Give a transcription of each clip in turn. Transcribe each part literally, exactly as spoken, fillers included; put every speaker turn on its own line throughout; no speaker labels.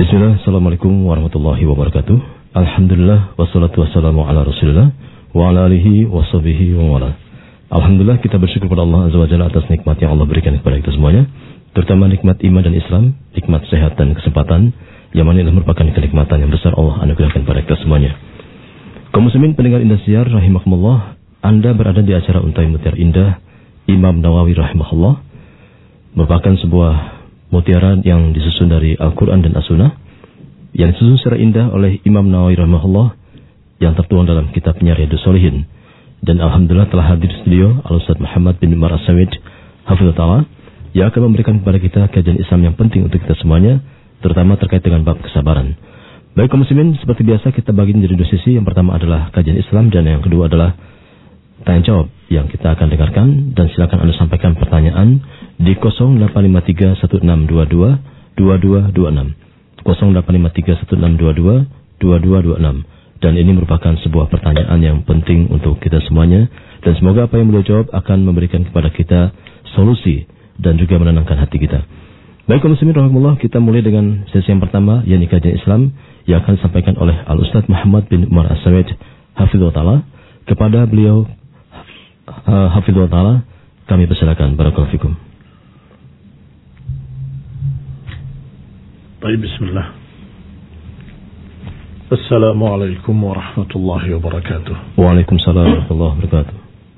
Bismillah, Assalamualaikum warahmatullahi wabarakatuh. Alhamdulillah, wassalatu wassalamu ala rasulillah wa ala alihi wa sahbihi wa wala. Alhamdulillah, kita bersyukur kepada Allah Azza wa Jalla atas nikmat yang Allah berikan kepada kita semuanya, terutama nikmat iman dan Islam, nikmat sehat dan kesempatan, yang mana ini merupakan kenikmatan yang besar Allah anugerahkan kepada kita semuanya. Kaum muslimin pendengar Indah Siar rahimakumullah, Anda berada di acara Untai Mutiara Indah Imam Nawawi rahimahullah, merupakan sebuah mutiara yang disusun dari Al-Quran dan As-Sunnah, yang disusun secara indah oleh Imam Nawawi rahimahullah, yang tertuang dalam kitabnya Riyadhus Shalihin. Dan Alhamdulillah telah hadir di studio Al-Ustaz Muhammad bin Umar As-Samid Hafizahullah Ta'ala, yang akan memberikan kepada kita kajian Islam yang penting untuk kita semuanya, terutama terkait dengan bab kesabaran. Baik kaum muslimin, seperti biasa kita bagi menjadi dua sisi. Yang pertama adalah kajian Islam, dan yang kedua adalah tanya jawab yang kita akan dengarkan. Dan silakan Anda sampaikan pertanyaan di nol delapan lima tiga satu enam dua dua dua dua dua enam nol delapan lima tiga satu enam dua dua dua dua dua enam. Dan ini merupakan sebuah pertanyaan yang penting untuk kita semuanya, dan semoga apa yang beliau jawab akan memberikan kepada kita solusi dan juga menenangkan hati kita. Baik kaum muslimin rahimahullah, kita mulai dengan sesi yang pertama, yakni kajian Islam yang akan disampaikan oleh Al-Ustaz Muhammad bin Umar As-Samid Hafizahullah Ta'ala. Kepada beliau uh, Hafizahullah Ta'ala, kami persilakan. Barakallahu fikum.
Baik, bismillah. Assalamualaikum warahmatullahi wabarakatuh.
Waalaikumsalam warahmatullahi wabarakatuh.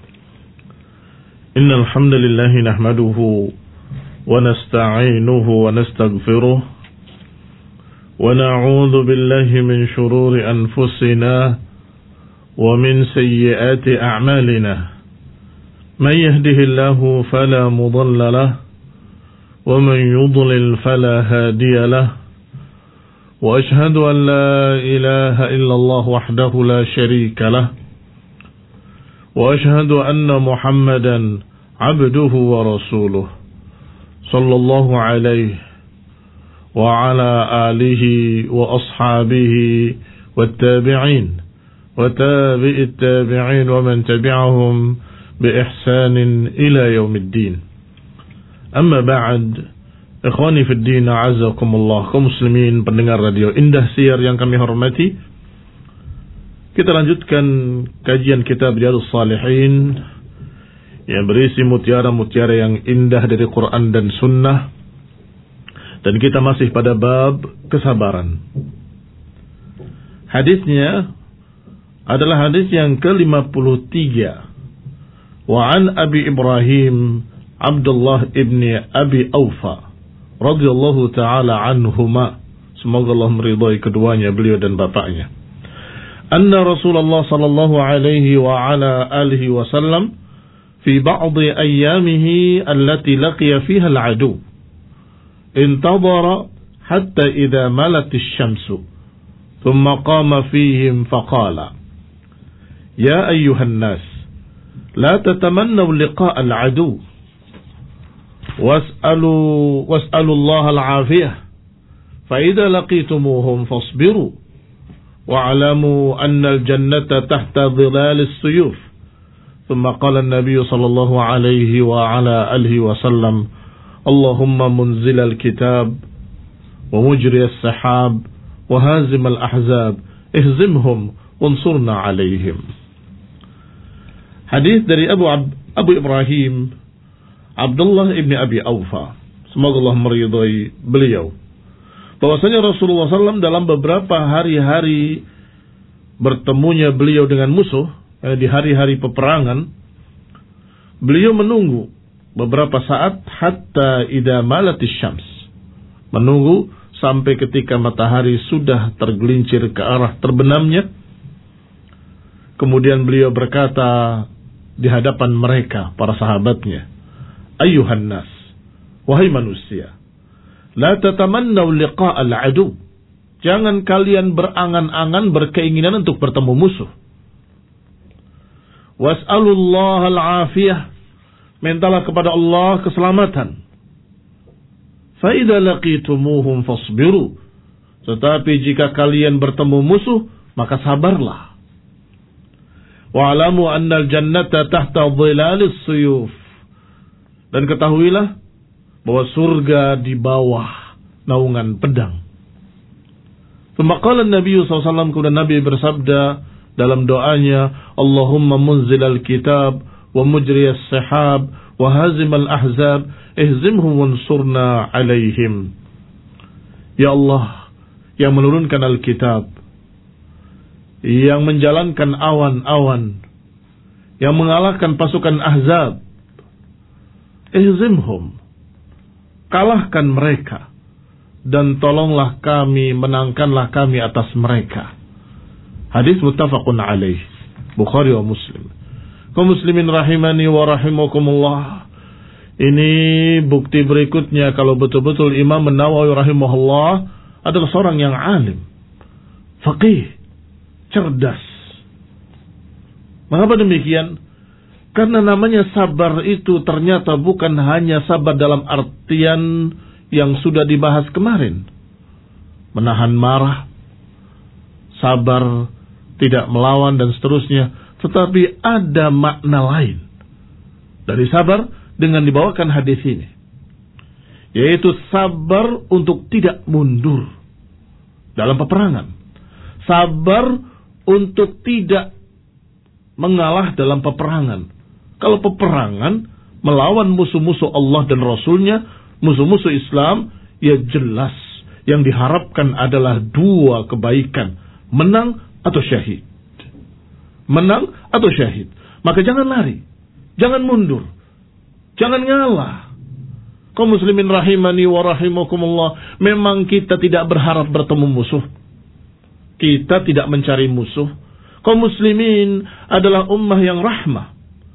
Innal hamdalillah nahmaduhu wa nasta'inuhu wa nastaghfiruh wa na'udzu billahi min shururi anfusina wa min sayyiati a'malina. Man yahdihillahu fala mudilla lahu wa man yudlil fala hadiya lahu. Wa ashhadu an la ilaha illallah wahdahu la sharika lah. Wa ashhadu anna Muhammadan abduhu wa rasuluh sallallahu alaihi wa ala alihi wa ashabihi wat tabi'in wa tabi'it tabi'in wa man tabi'ahum bi ihsanin ila yaumiddin. Amma ba'd. Ikhwani fid din, a'azzakumullah, kaum muslimin pendengar radio Indah Siar yang kami hormati. Kita lanjutkan kajian kitab Riyadhus Shalihin yang berisi mutiara-mutiara yang indah dari Quran dan Sunnah. Dan kita masih pada bab kesabaran. Hadisnya adalah hadis yang ke lima puluh tiga. Wa an Abi Ibrahim Abdullah ibni Abi Awfa radhiyallahu ta'ala anhuma, semoga Allah meridhai keduanya, beliau dan bapaknya. Anna Rasulullah sallallahu alaihi wa ala alihi wasallam fi ba'dhi ayyamihi allati laqiya fiha al-adu intadhara hatta idha malat ash-shamsu thumma qama fihim faqala ya ayyuhan nas la tatamannaw liqa' al-adu was'alu was'alu Allah al-'afiyah fa idza laqitumuhum fasbiru wa'lamu anna al-jannata tahta dhilal as-suyuf. Thumma qala an-nabiy sallallahu alayhi wa ala alihi wa sallam Allahumma munzil al-kitab wa mujri as-sahab wa hazim al-ahzab ihzimhum wansurna alayhim. Hadis dari Abu Abu Ibrahim Abdullah ibni Abi Awfa, semoga Allah meridhai beliau, bahwasanya Rasulullah sallallahu alaihi wasallam dalam beberapa hari-hari bertemunya beliau dengan musuh, eh, di hari-hari peperangan, beliau menunggu beberapa saat hatta idza malatis syams, menunggu sampai ketika matahari sudah tergelincir ke arah terbenamnya. Kemudian beliau berkata di hadapan mereka, para sahabatnya, Ayyuhan nas, wahai manusia, la tatamannaw liqa' al-adu, jangan kalian berangan-angan berkeinginan untuk bertemu musuh. Was'alullah al-'afiyah, mintalah kepada Allah keselamatan. Fa idza laqitumuhum fasbiru, tetapi jika kalian bertemu musuh maka sabarlah. Wa'lamu anna al-jannata tahta dhilalis suyuf, dan ketahuilah bahwa surga di bawah naungan pedang. Pemakalan Nabi sallallahu alaihi wasallam, kemudian Nabi bersabda dalam doanya, Allahumma munzilal kitab wa mujriyas sahab wa hazimal ahzab ihzimhum wansurna alaihim. Ya Allah, yang menurunkan Alkitab, yang menjalankan awan-awan, yang mengalahkan pasukan Ahzab, ihzimhum, kalahkan mereka, dan tolonglah kami, menangkanlah kami atas mereka. Hadis muttafaqun alaih, Bukhari wa Muslim. Kaum muslimin rahimani wa rahimakumullah. Ini bukti berikutnya kalau betul-betul Imam An-Nawawi rahimahullah adalah seorang yang alim, faqih, cerdas. Mengapa demikian? Karena namanya sabar itu ternyata bukan hanya sabar dalam artian yang sudah dibahas kemarin. Menahan marah, sabar, tidak melawan dan seterusnya. Tetapi ada makna lain dari sabar dengan dibawakan hadis ini, yaitu sabar untuk tidak mundur dalam peperangan, sabar untuk tidak mengalah dalam peperangan. Kalau peperangan melawan musuh-musuh Allah dan Rasulnya, musuh-musuh Islam, ya jelas yang diharapkan adalah dua kebaikan, menang atau syahid. Menang atau syahid. Maka jangan lari, jangan mundur, jangan ngalah. Kaum muslimin rahimani wa rahimakumullah, memang kita tidak berharap bertemu musuh, kita tidak mencari musuh. Kaum muslimin adalah ummah yang rahmah,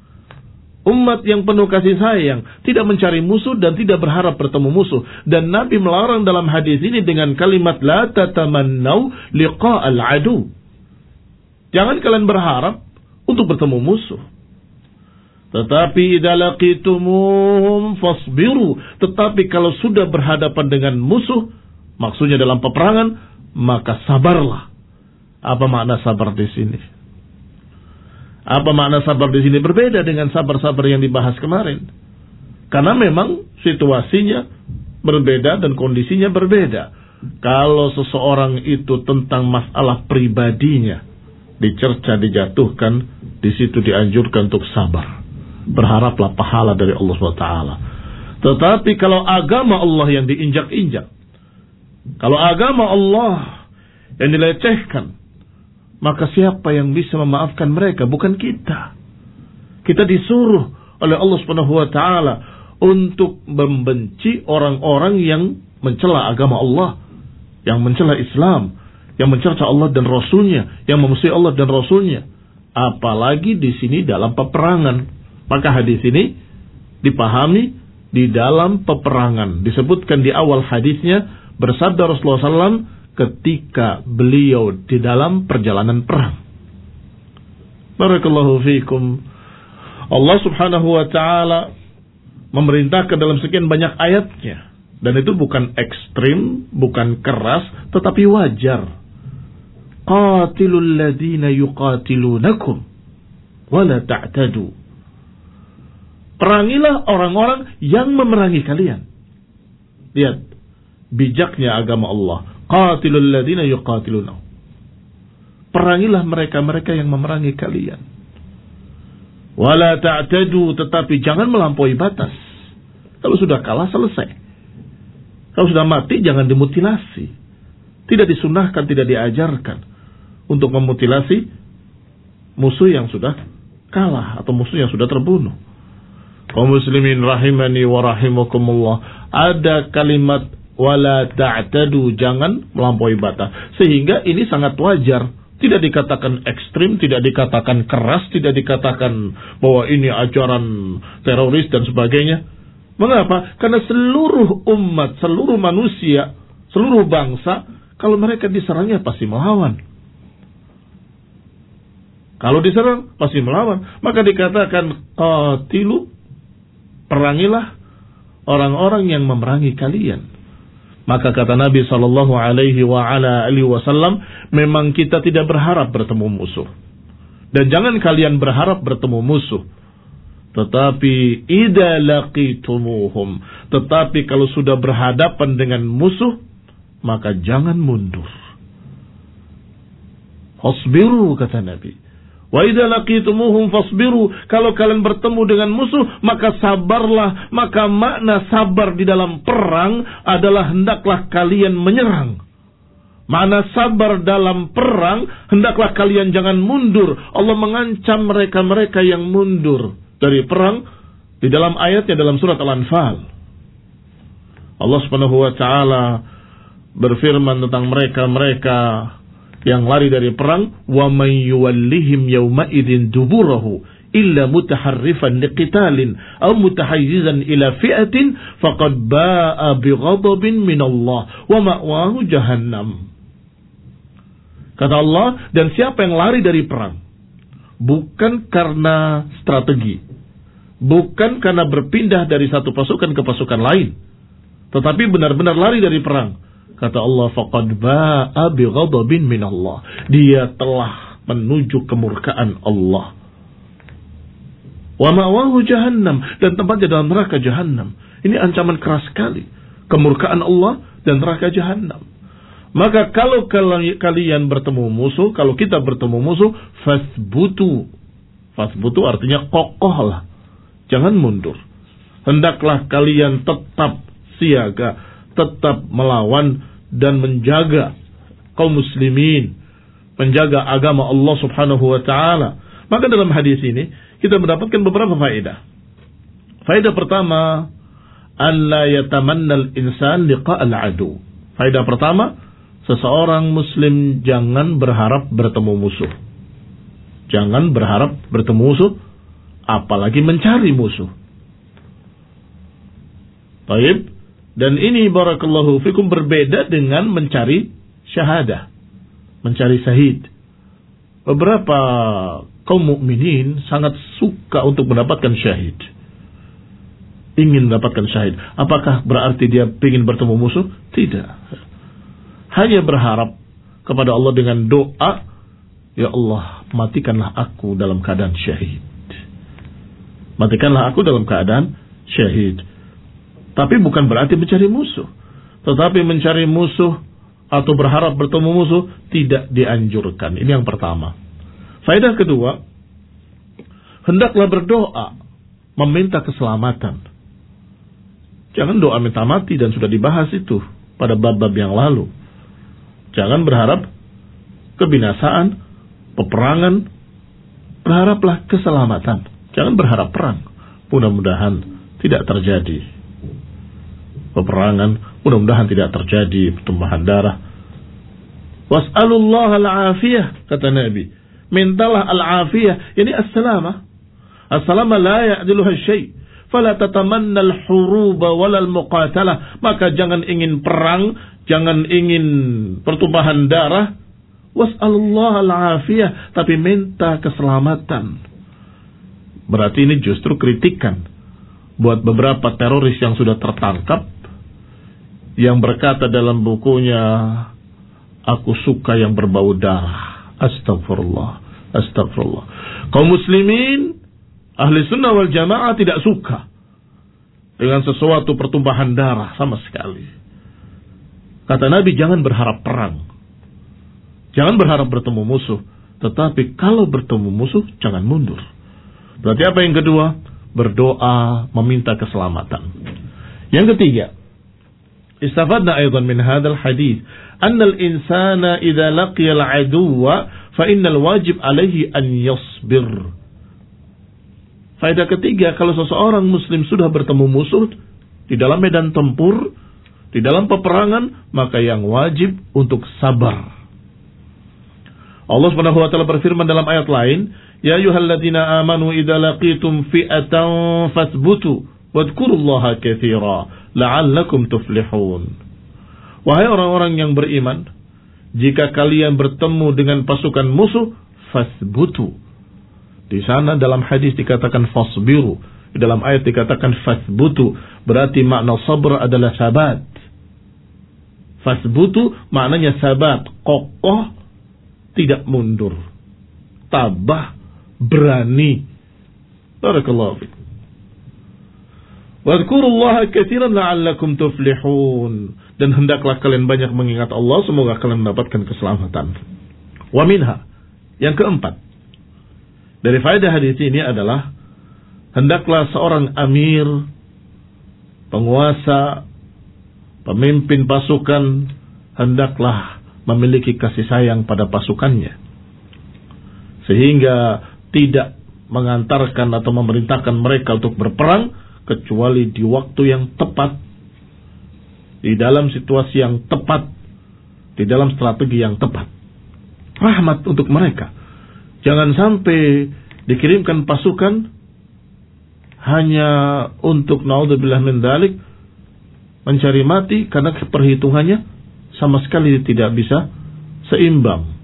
umat yang penuh kasih sayang, tidak mencari musuh dan tidak berharap bertemu musuh. Dan Nabi melarang dalam hadis ini dengan kalimat la tatamannau liqa'al adu. Jangan kalian berharap untuk bertemu musuh. Tetapi idza laqitumuhum fasbiru. Tetapi kalau sudah berhadapan dengan musuh, maksudnya dalam peperangan, maka sabarlah. Apa makna sabar di sini? Apa makna sabar di sini? Berbeda dengan sabar-sabar yang dibahas kemarin. Karena memang situasinya berbeda dan kondisinya berbeda. Kalau seseorang itu tentang masalah pribadinya dicerca, dijatuhkan, di situ dianjurkan untuk sabar. Berharaplah pahala dari Allah subhanahu wa taala. Tetapi kalau agama Allah yang diinjak-injak, kalau agama Allah yang dilecehkan, maka siapa yang bisa memaafkan mereka? Bukan kita. Kita disuruh oleh Allah subhanahu wa taala untuk membenci orang-orang yang mencela agama Allah, yang mencela Islam, yang mencerca Allah dan Rasulnya, yang memusuhi Allah dan Rasulnya. Apalagi di sini dalam peperangan. Maka hadis ini dipahami di dalam peperangan. Disebutkan di awal hadisnya, bersabda Rasulullah sallallahu alaihi wasallam ketika beliau di dalam perjalanan perang. Barakallahu fiikum. Allah subhanahu wa ta'ala memerintahkan dalam sekian banyak ayatnya. Dan itu bukan ekstrim, bukan keras, tetapi wajar. Qatilul ladina yuqatilunakum wala ta'tadu. Perangilah orang-orang yang memerangi kalian. Lihat bijaknya agama Allah. Qatilul ladina yuqatilunakum. Perangilah mereka-mereka yang memerangi kalian. Wala ta'tadu, tetapi jangan melampaui batas. Kalau sudah kalah selesai. Kalau sudah mati jangan dimutilasi. Tidak disunahkan, tidak diajarkan untuk memutilasi musuh yang sudah kalah atau musuh yang sudah terbunuh. Kaum muslimin rahimani wa rahimakumullah, ada kalimat wala ta'tadu, jangan melampaui batas. Sehingga ini sangat wajar. Tidak dikatakan ekstrim, tidak dikatakan keras, tidak dikatakan bahwa ini ajaran teroris dan sebagainya. Mengapa? Karena seluruh umat, seluruh manusia, seluruh bangsa, kalau mereka diserangnya pasti melawan. Kalau diserang pasti melawan. Maka dikatakan qatilu, perangilah orang-orang yang memerangi kalian. Maka kata Nabi sallallahu alaihi wa ala alihi wasallam, memang kita tidak berharap bertemu musuh. Dan jangan kalian berharap bertemu musuh. Tetapi idza laqitumuhum, tetapi kalau sudah berhadapan dengan musuh, maka jangan mundur. Fasbiru, kata Nabi. Wa idza laqitumuhum fasbiru. Kalau kalian bertemu dengan musuh, maka sabarlah. Maka makna sabar di dalam perang adalah hendaklah kalian menyerang. Makna sabar dalam perang, hendaklah kalian jangan mundur. Allah mengancam mereka-mereka yang mundur dari perang di dalam ayatnya dalam surat Al-Anfal. Allah Subhanahu wa taala berfirman tentang mereka-mereka yang lari dari perang, wa may yuwallihim yawma idzin duburahu illa mutaharrifan liqitalin aw mutahayyizan ila fi'atin faqad ba'a bighadabin minallah wa ma'wahu jahannam. Kata Allah, dan siapa yang lari dari perang bukan karena strategi, bukan karena berpindah dari satu pasukan ke pasukan lain, tetapi benar-benar lari dari perang, kata Allah, faqad ba'a bighadabin minallah, dia telah menuju kemurkaan Allah. Wa ma'wahu jahannam, dan tempatnya dalam neraka jahannam. Ini ancaman keras sekali, kemurkaan Allah dan neraka jahannam. Maka kalau kalian bertemu musuh, kalau kita bertemu musuh, fasbutu. Fasbutu artinya kokohlah, jangan mundur. Hendaklah kalian tetap siaga, tetap melawan dan menjaga kaum muslimin, menjaga agama Allah Subhanahu wa taala. Maka dalam hadis ini kita mendapatkan beberapa faedah. Faedah pertama, alla yatamanna al-insan liqa' al-adu. Faedah pertama, seseorang muslim jangan berharap bertemu musuh. Jangan berharap bertemu musuh, apalagi mencari musuh. Baik. Dan ini barakallahu fikum berbeda dengan mencari syahadah, mencari syahid. Beberapa kaum mukminin sangat suka untuk mendapatkan syahid, ingin mendapatkan syahid. Apakah berarti dia ingin bertemu musuh? Tidak. Hanya berharap kepada Allah dengan doa, ya Allah, matikanlah aku dalam keadaan syahid. Matikanlah aku dalam keadaan syahid. Tapi bukan berarti mencari musuh. Tetapi mencari musuh atau berharap bertemu musuh tidak dianjurkan. Ini yang pertama. Faedah kedua, hendaklah berdoa meminta keselamatan. Jangan doa minta mati, dan sudah dibahas itu pada bab-bab yang lalu. Jangan berharap kebinasaan, peperangan. Berharaplah keselamatan. Jangan berharap perang. Mudah-mudahan tidak terjadi peperangan, mudah-mudahan tidak terjadi pertumpahan darah. Was'alullah al-afiyah, kata Nabi. Mintalah al-afiyah, yani as-salamah. As-salamah la ya'diluha syai'. Fala tatamanna al-huruba wala al-muqatalah. Maka jangan ingin perang, jangan ingin pertumpahan darah. Was'alullah al-afiyah, tapi minta keselamatan. Berarti ini justru kritikan buat beberapa teroris yang sudah tertangkap, yang berkata dalam bukunya, aku suka yang berbau darah. Astagfirullah, astagfirullah. Kaum muslimin ahli sunnah wal jamaah tidak suka dengan sesuatu pertumpahan darah sama sekali. Kata Nabi, jangan berharap perang, jangan berharap bertemu musuh, tetapi kalau bertemu musuh jangan mundur. Berarti apa yang kedua? Berdoa meminta keselamatan. Yang ketiga, istafadna aidan min hadzal hadits anna al-insana idza laqiya al-aduwwa fa innal wajib alaihi an yasbir. Faedah ketiga, kalau seseorang muslim sudah bertemu musuh di dalam medan tempur, di dalam peperangan, maka yang wajib untuk sabar. Allah Subhanahu wa taala berfirman dalam ayat lain, ya ayyuhalladzina amanu idza laqitum fi'atan fathbutu wadhkurullaha katsira la'allakum tuflihun. Wahai orang-orang yang beriman, jika kalian bertemu dengan pasukan musuh, fathbutu. Di sana dalam hadis dikatakan fasbiru, di dalam ayat dikatakan fathbutu. Berarti makna sabr adalah sabat. Fathbutu maknanya sabat, kokoh, tidak mundur, tabah, berani. Barakallahu fiik. Wadhkurullaha katsiran la'allakum tuflihun. Dan hendaklah kalian banyak mengingat Allah, semoga kalian mendapatkan keselamatan. Wa minha, Yang keempat, dari faedah hadis ini adalah hendaklah seorang amir, penguasa, pemimpin pasukan, hendaklah memiliki kasih sayang pada pasukannya, sehingga tidak mengantarkan atau memerintahkan mereka untuk berperang kecuali di waktu yang tepat, di dalam situasi yang tepat, di dalam strategi yang tepat. Rahmat untuk mereka. Jangan sampai dikirimkan pasukan hanya untuk naudzubillah min dzalik mencari mati, karena perhitungannya sama sekali tidak bisa seimbang.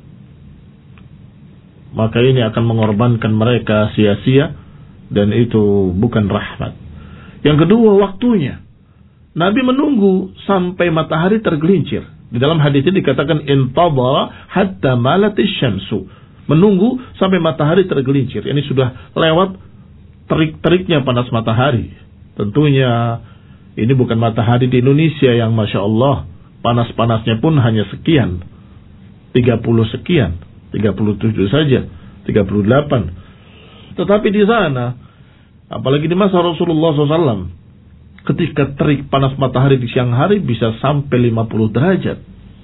Maka ini akan mengorbankan mereka sia-sia, dan itu bukan rahmat. Yang kedua, waktunya. Nabi menunggu sampai matahari tergelincir. Di dalam hadis ini dikatakan intadara hatta malatis syamsu. Menunggu sampai matahari tergelincir. Ini sudah lewat terik-teriknya panas matahari. Tentunya ini bukan matahari di Indonesia yang Masya Allah panas-panasnya pun hanya sekian, tiga puluh sekian, tiga puluh tujuh saja, tiga puluh delapan. Tetapi di sana, apalagi di masa Rasulullah shallallahu alaihi wasallam, ketika terik panas matahari di siang hari bisa sampai lima puluh derajat.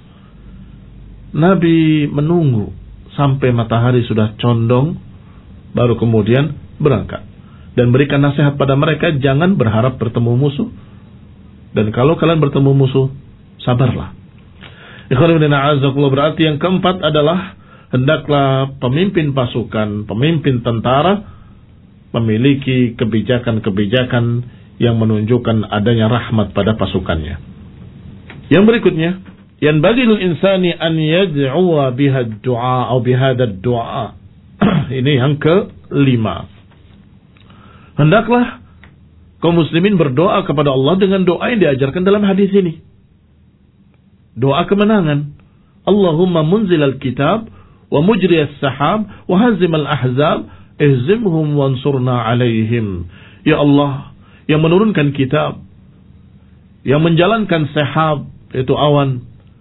Nabi menunggu sampai matahari sudah condong, baru kemudian berangkat. Dan berikan nasihat pada mereka, jangan berharap bertemu musuh. Dan kalau kalian bertemu musuh, sabarlah. Berarti yang keempat adalah hendaklah pemimpin pasukan, pemimpin tentara memiliki kebijakan-kebijakan yang menunjukkan adanya rahmat pada pasukannya. Yang berikutnya, yang bagi insani an yad'uwa biha du'a atau bihadha du'a. Ini yang kelima. Hendaklah kaum muslimin berdoa kepada Allah dengan doa yang diajarkan dalam hadis ini. Doa kemenangan. Allahumma munzilal kitab wa mujriyas sahab wa hazimal ahzab ihzimhum wansurna alaihim. Ya Allah, yang menurunkan kitab, yang menjalankan sahab, yaitu awan,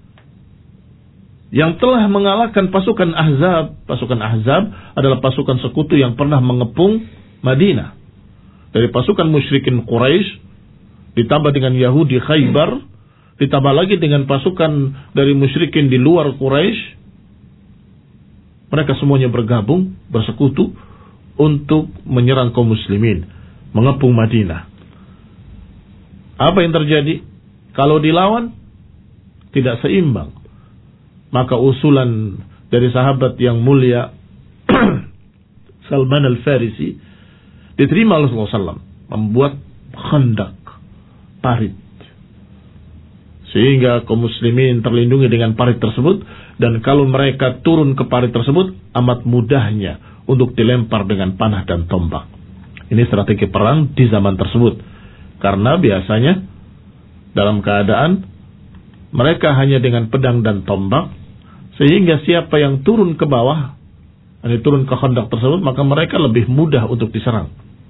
yang telah mengalahkan pasukan Ahzab. Pasukan Ahzab adalah pasukan sekutu yang pernah mengepung Madinah. Dari pasukan musyrikin Quraisy, ditambah dengan Yahudi Khaybar, ditambah lagi dengan pasukan dari musyrikin di luar Quraisy. Mereka semuanya bergabung, bersekutu untuk menyerang kaum muslimin, mengepung Madinah. Apa yang terjadi? Kalau dilawan, tidak seimbang. Maka usulan dari sahabat yang mulia Salman Al-Farisi diterima oleh Rasulullah shallallahu alaihi wasallam, membuat khandak, parit, sehingga kaum muslimin terlindungi dengan parit tersebut. Dan kalau mereka turun ke parit tersebut, amat mudahnya untuk dilempar dengan panah dan tombak. Ini strategi perang di zaman tersebut, karena biasanya dalam keadaan mereka hanya dengan pedang dan tombak, sehingga siapa yang turun ke bawah, ini turun ke khandak tersebut, maka mereka lebih mudah untuk diserang.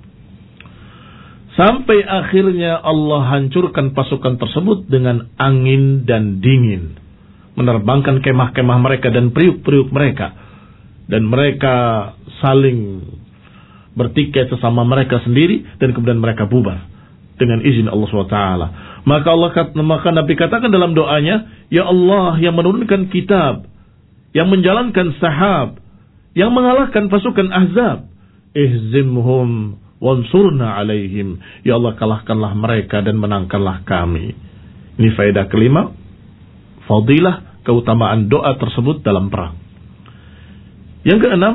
Sampai akhirnya Allah hancurkan pasukan tersebut dengan angin dan dingin, menerbangkan kemah-kemah mereka dan periuk-periuk mereka, dan mereka saling bertikai sesama mereka sendiri, dan kemudian mereka bubar dengan izin Allah subhanahu wa taala. Maka Allah maka Nabi katakan dalam doanya, ya Allah yang menurunkan kitab, yang menjalankan sahab, yang mengalahkan pasukan Ahzab, ihzimhum wansurna alaihim. Ya Allah, kalahkanlah mereka dan menangkanlah kami. Ini faedah kelima, fadilah keutamaan doa tersebut dalam perang. Yang keenam,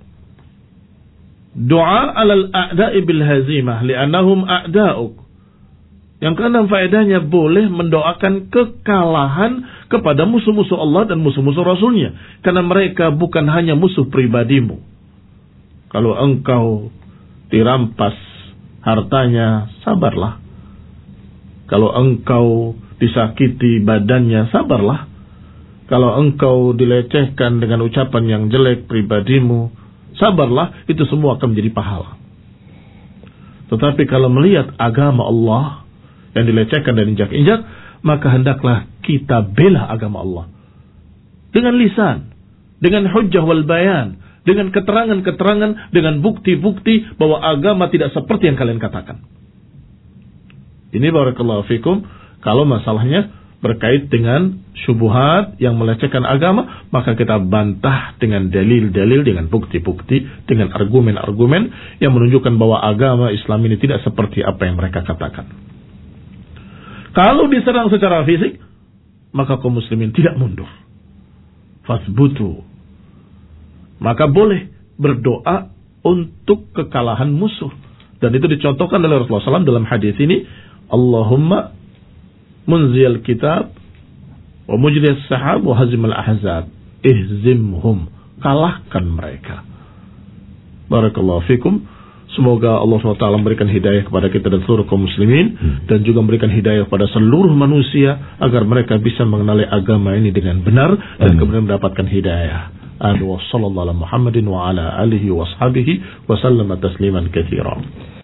doa alal a'da'i bil hazimah li'annahum a'da'uk. Yang keenam faedahnya, boleh mendoakan kekalahan kepada musuh-musuh Allah dan musuh-musuh Rasulnya, karena mereka bukan hanya musuh pribadimu. Kalau engkau dirampas hartanya, sabarlah. Kalau engkau disakiti badannya, sabarlah. Kalau engkau dilecehkan dengan ucapan yang jelek pribadimu, sabarlah. Itu semua akan menjadi pahala. Tetapi kalau melihat agama Allah yang dilecehkan dan injak-injak, maka hendaklah kita bela agama Allah dengan lisan, dengan hujjah wal bayan, dengan keterangan-keterangan, dengan bukti-bukti bahwa agama tidak seperti yang kalian katakan. Ini barakallahu fikum, kalau masalahnya berkait dengan syubhat yang melecehkan agama, maka kita bantah dengan dalil-dalil, dengan bukti-bukti, dengan argumen-argumen yang menunjukkan bahwa agama Islam ini tidak seperti apa yang mereka katakan. Kalau diserang secara fisik, maka kaum muslimin tidak mundur. Fasbutu. Maka boleh berdoa untuk kekalahan musuh. Dan itu dicontohkan oleh Rasulullah shallallahu alaihi wasallam dalam hadis ini. Allahumma munzil kitab wa mujris sahab wa hazimal ahzab. Ihzimhum. Kalahkan mereka. Barakallahu fikum. Semoga Allah subhanahu wa taala memberikan hidayah kepada kita dan seluruh kaum muslimin. Hmm. Dan juga memberikan hidayah kepada seluruh manusia. Agar mereka bisa mengenali agama ini dengan benar. Dan Amin. Kemudian mendapatkan hidayah. Amin wa sallallahu ala Muhammadin wa ala alihi wa ashabihi wa sallama tasliman katsiran.